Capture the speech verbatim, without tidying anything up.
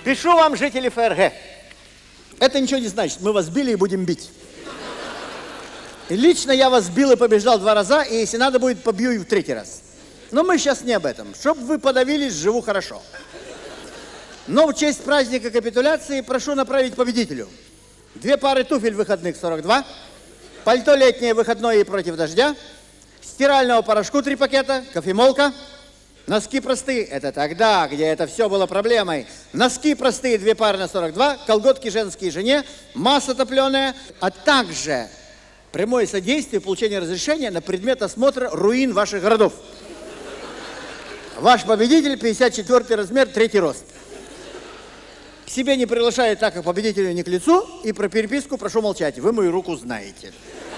Пишу вам, жители ФРГ. Это ничего не значит. Мы вас били и будем бить. И лично я вас бил и побеждал два раза, и если надо будет, побью и в третий раз. Но мы сейчас не об этом. Чтоб вы подавились, живу хорошо. Но в честь праздника капитуляции прошу направить победителю. Две пары туфель выходных сорок два, пальто летнее выходное и против дождя, стирального порошку три пакета, кофемолка, носки простые. Это тогда, где это все было проблемой. Носки простые, две пары на сорок два, колготки женские жене, масса топленая, а также прямое содействие получения разрешения на предмет осмотра руин ваших городов. Ваш победитель, пятьдесят четвёртый размер, третий рост. К себе не приглашаю, так как победителю не к лицу, и про переписку прошу молчать. Вы мою руку знаете.